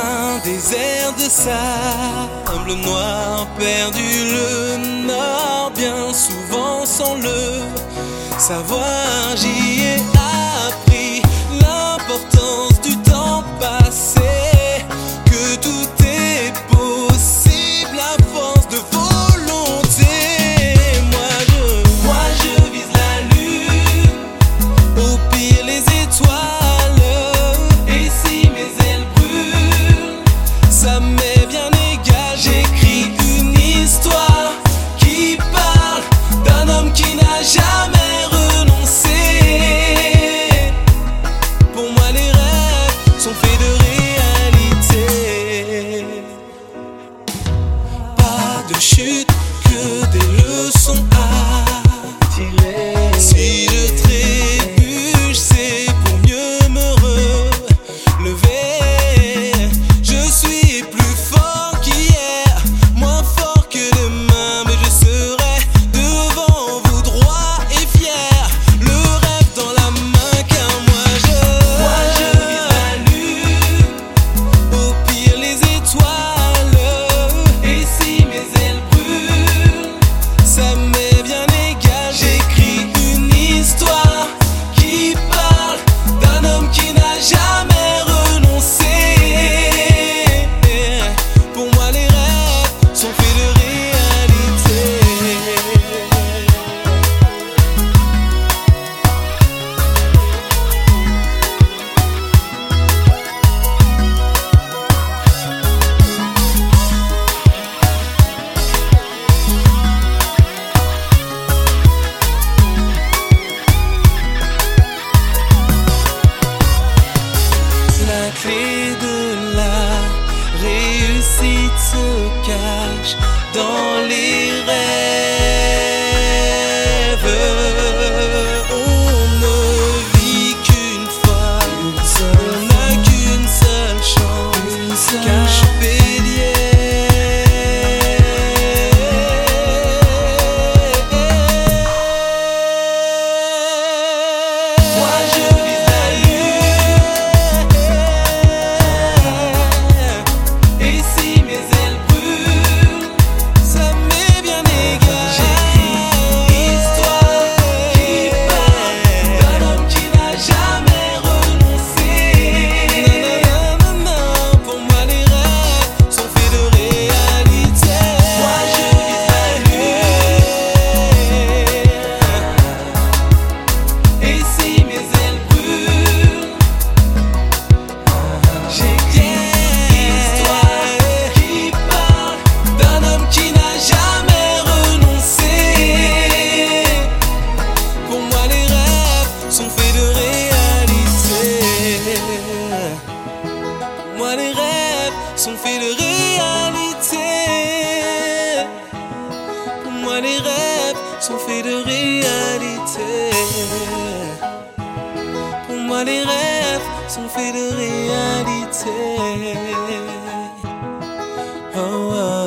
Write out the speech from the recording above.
Un désert de sable noir perdu, le nord bien souvent sans le savoir. J'y ai appris l'importance du temps passé, que tout est possible à force de volonté. Moi je vise la lune, au pire les étoiles. Et si mes ailes brûlent, ça m'est bien égal. J'écris une histoire qui parle d'un homme qui n'a jamais renoncé. Pour moi les rêves sont faits de réalité. Pas de chute, que des leçons à tirer. Si je trébuche, c'est pour mieux me relever. Je suis plus fort qu'hier, moins fort que demain, mais je serai devant vous droit et fier, le rêve dans la main, car moi je vise la lune, au pire les étoiles. Et si mes ailes brûlent, ça m'est bien égal. J'écris une histoire qui parle d'un homme qui n'a jamais renoncé. Pour moi les rêves sont faits de réalité. La clé de la réussite se cache dans les rêves. On ne vit qu'une fois, on n'a qu'une seule chance, Carpe diem. Moi je vise la lune, et si mes ailes brûlent, ça m'est bien égal. J'écris une histoire qui parle d'un homme qui n'a jamais renoncé. Nanana, pour moi les rêves sont faits de réalité. Moi je vise la lune, et si mes ailes brûlent, j'écris une histoire qui parle d'un homme qui n'a jamais renoncé. Pour moi les rêves sont faits de réalité. Pour moi les rêves sont faits de réalité. Pour moi les rêves sont faits de réalité. Pour moi les rêves sont faits de réalité. Oh, oh.